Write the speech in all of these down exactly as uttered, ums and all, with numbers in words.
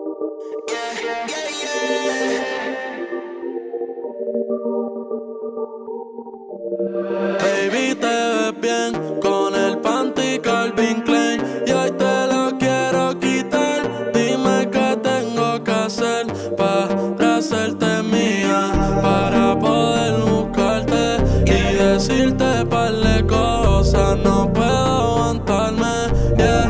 Yeah, yeah, yeah. Baby, te ves bien con el panty Calvin Klein y hoy te lo quiero quitar. Dime qué tengo que hacer para hacerte mía, para poder buscarte y decirte par de cosas. No puedo aguantarme, yeah.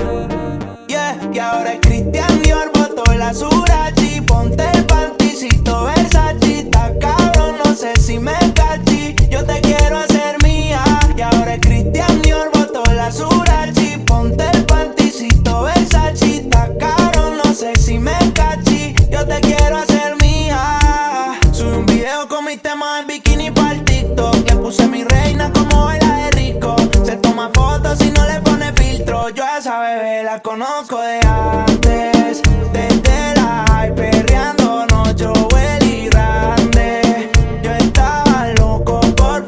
Yeah, y ahora es Christian Dior, botó la Surachi. Ponte el panticito Versace, está cabrón, no sé si me cachí. Yo te quiero hacer mía. Y ahora es Christian Dior, botó la Surachi. Ponte el panticito Versace, está cabrón, no sé si me cachí. Yo te quiero hacer mía. Subí un video con mis temas en bikini para el TikTok. Le puse mi reina como baila de rico. Se toma fotos y no le pone filtro. Yo a esa bebé la conozco de antes, desde la high perreándonos Joel y Randy. Yo estaba loco por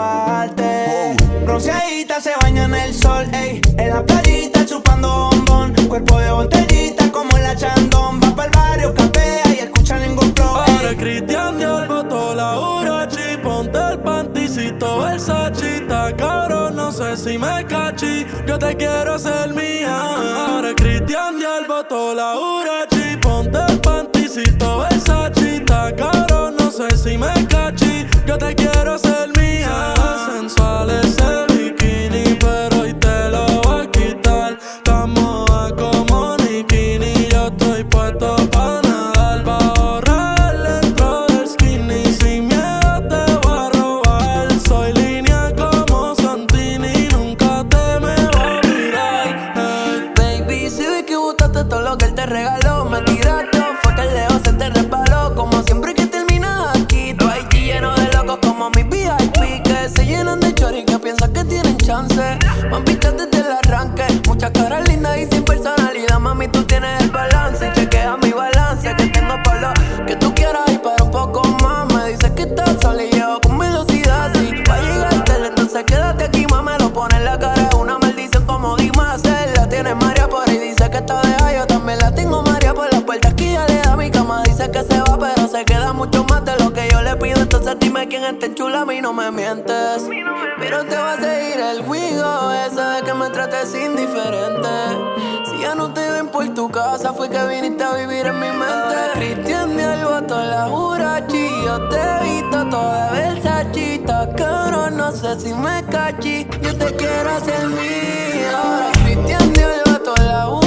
probarte. Bronceadita se baña en el sol, ey. En la playita chupando bombón. Cuerpo de botellita como la Chandon. Va pa'l barrio, capea y escucha ningún flow, ey. Ahora Christian Dior botó la Urachi. Ponte el panticito Versace, está cabrón, no sé si me cachí. Yo te quiero hacer mía. Ahora Christian Dior botó la Urachi. Ponte el panticito Versace, está cabrón, no sé si me cachí. Yo te quiero hacer mía. Sensual ese bikini, pero hoy te lo voy a quitar. Tan moda como Nikini, yo estoy puesto pa' nadar. Va a ahorrar dentro del skinny, sin miedo te voy a robar. Soy línea como Santini, nunca te me voy a mirar, hey. Baby, si vi que gustaste todo lo que él te regaló, me tiraste, fue que el dedo se te resbaló. Como siempre que terminas aquí, tu I G lleno de locos como mis V I P, que se llenan de chori que piensan que tienen chance. Mambita desde el arranque, muchas caras lindas y sin personalidad. Mami, tú tienes el balance y chequea mi balance, que tengo por lo que tú quieras y para un poco más. Me dices que estás sola y llevo con velocidad, sí, va a llegar tele, entonces quédate aquí, mamá. Me lo pone en la cara, es una maldición como Dimas. Él la tiene María por ahí, dice que está de yo también la tengo María por las puertas que ya le da mi cama. Dice que se va, pero se queda mucho más de lo que yo le pido. Entonces dime quién está en chula, a mí no me mientes. Pero te va a seguir el juego ese de que me trates indiferente. Si ya no te ven por tu casa, fue que viniste a vivir en mi mente. Cristian de Alboto, la Urachi, yo te he visto toda Versace, está cabrón, no sé si me cachí. Yo te quiero hacer mía. Cristian de Alboto, la Urachi.